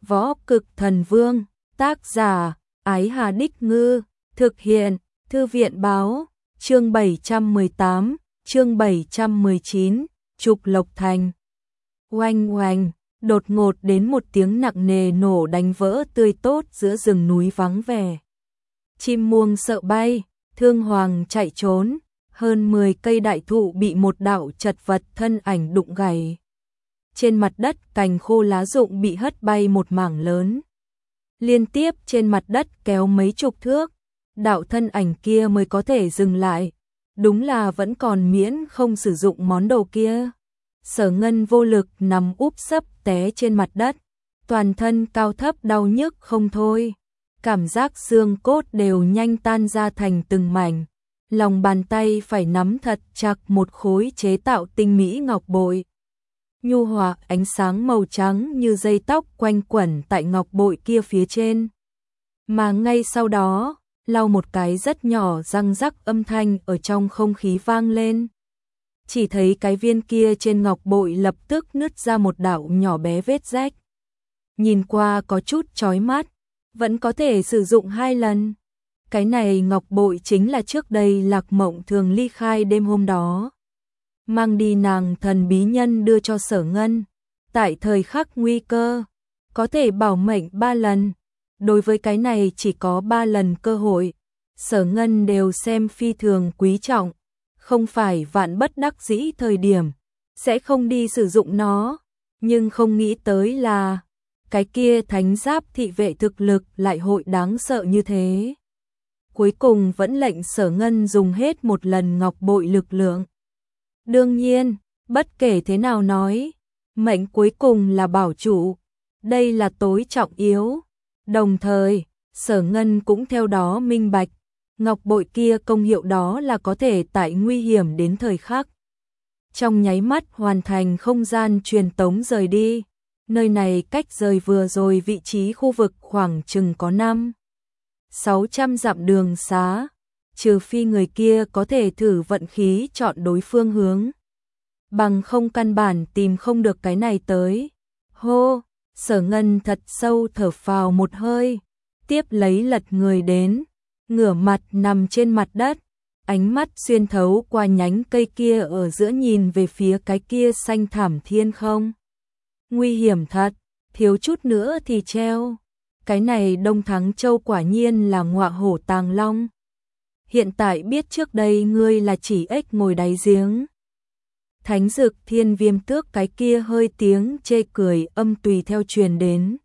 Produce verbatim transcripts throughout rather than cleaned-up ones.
Võ Cực Thần Vương, tác giả, Ái Hà Đích Ngư, thực hiện, Thư viện Báo, chương bảy trăm mười tám, chương bảy trăm mười chín, Trục Lộc Thành. Oanh oanh, đột ngột đến một tiếng nặng nề nổ đánh vỡ tươi tốt giữa rừng núi vắng vẻ. Chim muông sợ bay, thương hoàng chạy trốn, hơn mười cây đại thụ bị một đạo chật vật thân ảnh đụng gãy. Trên mặt đất cành khô lá rụng bị hất bay một mảng lớn. Liên tiếp trên mặt đất kéo mấy chục thước, đạo thân ảnh kia mới có thể dừng lại. Đúng là vẫn còn miễn không sử dụng món đồ kia. Sở Ngân vô lực nằm úp sấp té trên mặt đất, toàn thân cao thấp đau nhức không thôi. Cảm giác xương cốt đều nhanh tan ra thành từng mảnh. Lòng bàn tay phải nắm thật chặt một khối chế tạo tinh mỹ ngọc bội. Nhu hòa ánh sáng màu trắng như dây tóc quanh quẩn tại ngọc bội kia phía trên. Mà ngay sau đó, lau một cái rất nhỏ răng rắc âm thanh ở trong không khí vang lên. Chỉ thấy cái viên kia trên ngọc bội lập tức nứt ra một đạo nhỏ bé vết rách. Nhìn qua có chút chói mắt, vẫn có thể sử dụng hai lần. Cái này ngọc bội chính là trước đây Lạc Mộng Thường ly khai đêm hôm đó mang đi nàng thần bí nhân đưa cho Sở Ngân. Tại thời khắc nguy cơ, có thể bảo mệnh ba lần. Đối với cái này chỉ có ba lần cơ hội, Sở Ngân đều xem phi thường quý trọng. Không phải vạn bất đắc dĩ thời điểm, sẽ không đi sử dụng nó. Nhưng không nghĩ tới là, cái kia thánh giáp thị vệ thực lực lại hội đáng sợ như thế. Cuối cùng vẫn lệnh Sở Ngân dùng hết một lần ngọc bội lực lượng. Đương nhiên, bất kể thế nào nói, mệnh cuối cùng là bảo chủ, đây là tối trọng yếu. Đồng thời, Sở Ngân cũng theo đó minh bạch, ngọc bội kia công hiệu đó là có thể tại nguy hiểm đến thời khắc. Trong nháy mắt hoàn thành không gian truyền tống rời đi, nơi này cách rời vừa rồi vị trí khu vực khoảng chừng có năm sáu trăm dặm đường xá. Trừ phi người kia có thể thử vận khí chọn đối phương hướng. Bằng không căn bản tìm không được cái này tới. Hô, Sở Ngân thật sâu thở phào một hơi. Tiếp lấy lật người đến. Ngửa mặt nằm trên mặt đất. Ánh mắt xuyên thấu qua nhánh cây kia ở giữa nhìn về phía cái kia xanh thảm thiên không. Nguy hiểm thật, thiếu chút nữa thì treo. Cái này Đông Thắng Châu quả nhiên là ngọa hổ tàng long. Hiện tại biết trước đây ngươi là chỉ ếch ngồi đáy giếng. Thánh Dực Thiên Viêm Tước cái kia hơi tiếng chê cười âm tùy theo truyền đến.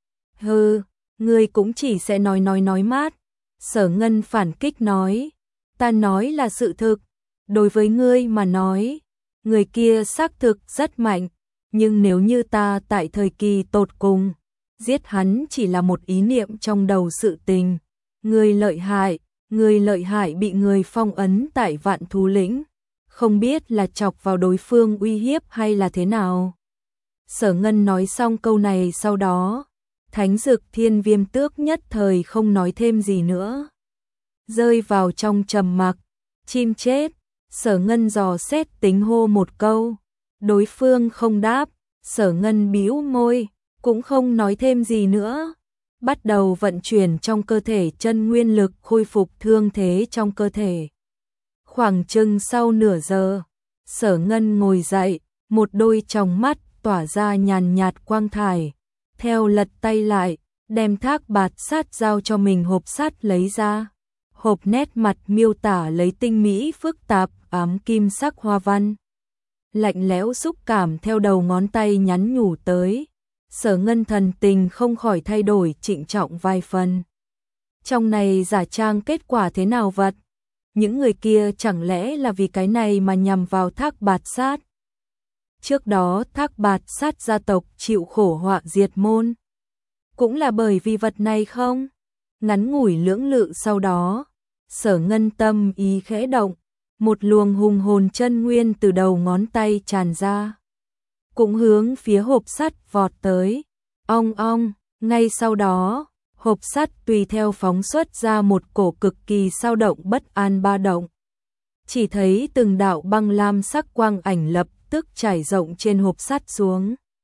Hừ, ngươi cũng chỉ sẽ nói nói nói mát. Sở Ngân phản kích nói, ta nói là sự thực. Đối với ngươi mà nói, người kia xác thực rất mạnh. Nhưng nếu như ta tại thời kỳ tột cùng, giết hắn chỉ là một ý niệm trong đầu sự tình. Ngươi lợi hại. Người lợi hại bị người phong ấn tại Vạn Thú Lĩnh, không biết là chọc vào đối phương uy hiếp hay là thế nào. Sở Ngân nói xong câu này sau đó, Thánh Dực Thiên Viêm Tước nhất thời không nói thêm gì nữa. Rơi vào trong trầm mặc, chim chết, Sở Ngân dò xét tính hô một câu, đối phương không đáp, Sở Ngân bĩu môi, cũng không nói thêm gì nữa. Bắt đầu vận chuyển trong cơ thể chân nguyên lực khôi phục thương thế trong cơ thể. Khoảng chừng sau nửa giờ, Sở Ngân ngồi dậy, một đôi tròng mắt tỏa ra nhàn nhạt quang thải. Theo lật tay lại, đem thác bạt sát giao cho mình hộp sắt lấy ra. Hộp nét mặt miêu tả lấy tinh mỹ phức tạp ám kim sắc hoa văn. Lạnh lẽo xúc cảm theo đầu ngón tay nhắn nhủ tới. Sở Ngân thần tình không khỏi thay đổi trịnh trọng vài phần. Trong này giả trang kết quả thế nào vật? Những người kia chẳng lẽ là vì cái này mà nhằm vào Thác Bạt Sát? Trước đó Thác Bạt Sát gia tộc chịu khổ họa diệt môn. Cũng là bởi vì vật này không? Ngắn ngủi lưỡng lự sau đó, Sở Ngân tâm ý khẽ động, một luồng hùng hồn chân nguyên từ đầu ngón tay tràn ra. Cũng hướng phía hộp sắt vọt tới. Ong ong, ngay sau đó, hộp sắt tùy theo phóng xuất ra một cổ cực kỳ sao động bất an ba động. Chỉ thấy từng đạo băng lam sắc quang ảnh lập tức trải rộng trên hộp sắt xuống.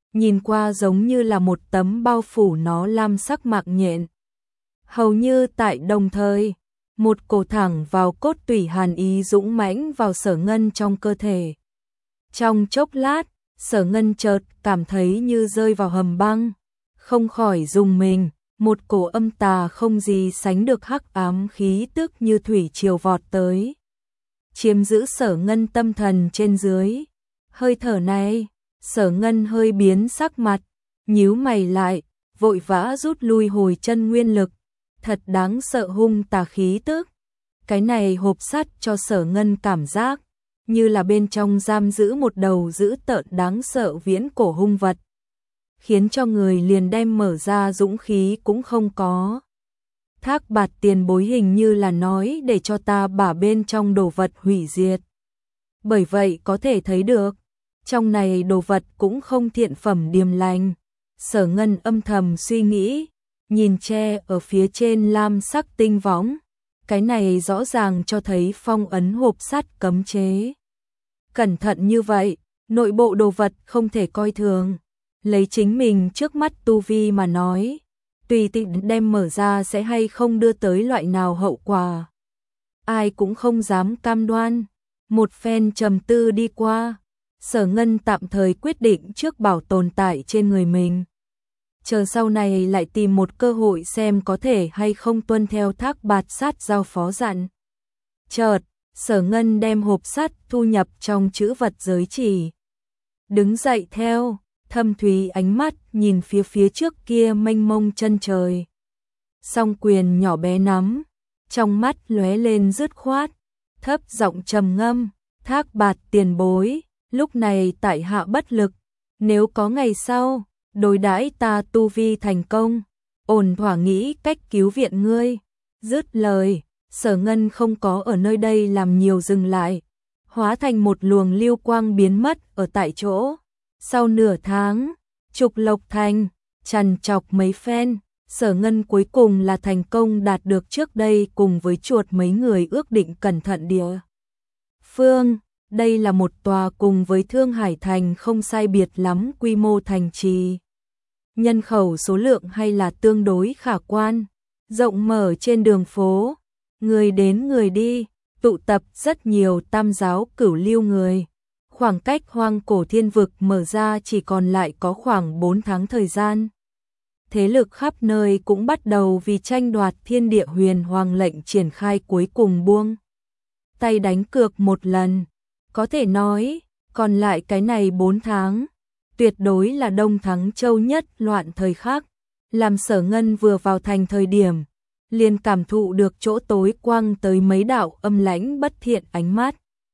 nhìn qua giống như là một tấm bao phủ nó lam sắc mạc nhện. Hầu như tại đồng thời, một cổ thẳng vào cốt tủy hàn ý dũng mãnh vào Sở Ngân trong cơ thể. Trong chốc lát, Sở Ngân chợt cảm thấy như rơi vào hầm băng, không khỏi rùng mình, một cổ âm tà không gì sánh được hắc ám khí tức như thủy triều vọt tới, chiếm giữ Sở Ngân tâm thần trên dưới. Hơi thở này, Sở Ngân hơi biến sắc mặt, nhíu mày lại, vội vã rút lui hồi chân nguyên lực, thật đáng sợ hung tà khí tức. Cái này hộp sắt cho Sở Ngân cảm giác như là bên trong giam giữ một đầu dữ tợn đáng sợ viễn cổ hung vật, khiến cho người liền đem mở ra dũng khí cũng không có. Thác Bạt tiền bối hình như là nói để cho ta bả bên trong đồ vật hủy diệt. Bởi vậy có thể thấy được, trong này đồ vật cũng không thiện phẩm điềm lành. Sở Ngân âm thầm suy nghĩ, nhìn tre ở phía trên lam sắc tinh võng, cái này rõ ràng cho thấy phong ấn hộp sắt cấm chế. Cẩn thận như vậy, nội bộ đồ vật không thể coi thường. Lấy chính mình trước mắt tu vi mà nói, tùy tiện đem mở ra sẽ hay không đưa tới loại nào hậu quả, ai cũng không dám cam đoan. Một phen trầm tư đi qua, Sở Ngân tạm thời quyết định trước bảo tồn tại trên người mình, chờ sau này lại tìm một cơ hội xem có thể hay không tuân theo Thác Bạt sát giao phó dặn. Chợt, Sở Ngân đem hộp sắt thu nhập trong trữ vật giới chỉ, đứng dậy theo, thâm thúy ánh mắt nhìn phía phía trước kia mênh mông chân trời. Song quyền nhỏ bé nắm, trong mắt lóe lên dứt khoát, thấp giọng trầm ngâm, Thác Bạt tiền bối, lúc này tại hạ bất lực, nếu có ngày sau, đối đãi ta tu vi thành công, ổn thỏa nghĩ cách cứu viện ngươi. Dứt lời, Sở Ngân không có ở nơi đây làm nhiều dừng lại, hóa thành một luồng lưu quang biến mất ở tại chỗ. Sau nửa tháng, Trục Lộc Thành, trằn trọc mấy phen, Sở Ngân cuối cùng là thành công đạt được trước đây cùng với chuột mấy người ước định cẩn thận địa phương. Đây là một tòa cùng với Thương Hải Thành không sai biệt lắm quy mô thành trì. Nhân khẩu số lượng hay là tương đối khả quan, rộng mở trên đường phố, người đến người đi, tụ tập rất nhiều tam giáo cửu lưu người. Khoảng cách hoang cổ thiên vực mở ra chỉ còn lại có khoảng bốn tháng thời gian. Thế lực khắp nơi cũng bắt đầu vì tranh đoạt thiên địa huyền hoàng lệnh triển khai cuối cùng buông tay đánh cược một lần. Có thể nói, còn lại cái này bốn tháng, tuyệt đối là đông thắng châu nhất loạn thời khắc. Làm Sở Ngân vừa vào thành thời điểm, liền cảm thụ được chỗ tối quang tới mấy đạo âm lãnh bất thiện ánh mắt.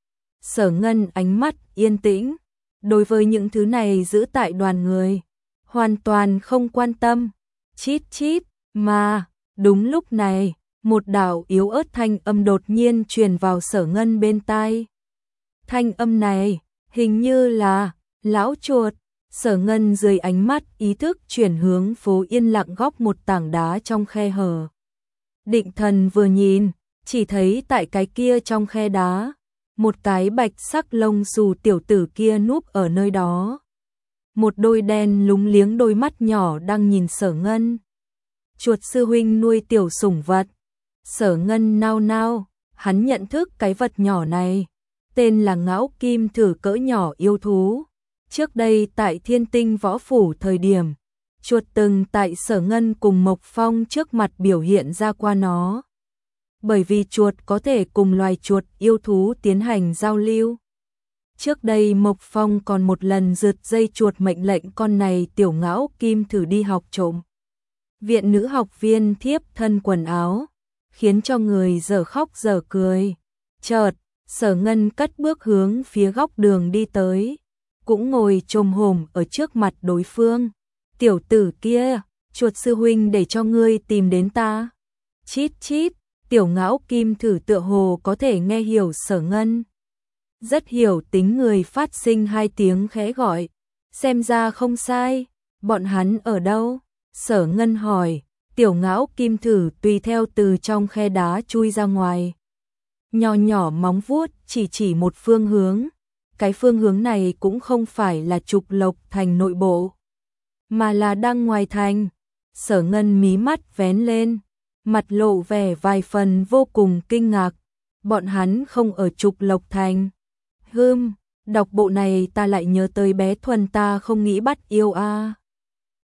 Sở Ngân ánh mắt yên tĩnh, đối với những thứ này giữ tại đoàn người, hoàn toàn không quan tâm. Chít chít, mà, đúng lúc này, một đạo yếu ớt thanh âm đột nhiên truyền vào Sở Ngân bên tai. Thanh âm này, hình như là, lão chuột. Sở Ngân dưới ánh mắt ý thức chuyển hướng phố yên lặng góc một tảng đá trong khe hở. Định thần vừa nhìn, chỉ thấy tại cái kia trong khe đá, một cái bạch sắc lông xù tiểu tử kia núp ở nơi đó. Một đôi đen lúng liếng đôi mắt nhỏ đang nhìn Sở Ngân. Chuột sư huynh nuôi tiểu sủng vật. Sở Ngân nao nao, hắn nhận thức cái vật nhỏ này, tên là ngão kim thử cỡ nhỏ yêu thú. Trước đây tại Thiên Tinh Võ Phủ thời điểm, chuột từng tại Sở Ngân cùng Mộc Phong trước mặt biểu hiện ra qua nó. Bởi vì chuột có thể cùng loài chuột yêu thú tiến hành giao lưu. Trước đây Mộc Phong còn một lần rượt dây chuột mệnh lệnh con này tiểu ngão kim thử đi học trộm. Viện nữ học viên thiếp thân quần áo, khiến cho người dở khóc dở cười. Chợt, Sở Ngân cất bước hướng phía góc đường đi tới, cũng ngồi chồm hổm ở trước mặt đối phương. Tiểu tử kia, chuột sư huynh để cho ngươi tìm đến ta. Chít chít, tiểu ngão kim thử tựa hồ có thể nghe hiểu Sở Ngân. Rất hiểu tính người phát sinh hai tiếng khẽ gọi. Xem ra không sai, bọn hắn ở đâu? Sở Ngân hỏi, tiểu ngão kim thử tùy theo từ trong khe đá chui ra ngoài. Nhỏ nhỏ móng vuốt chỉ chỉ một phương hướng. Cái phương hướng này cũng không phải là Trục Lộc Thành nội bộ, mà là đang ngoài thành. Sở Ngân mí mắt vén lên, mặt lộ vẻ vài phần vô cùng kinh ngạc. Bọn hắn không ở Trục Lộc Thành. Hừm, đọc bộ này ta lại nhớ tới bé Thuần ta không nghĩ bắt yêu a.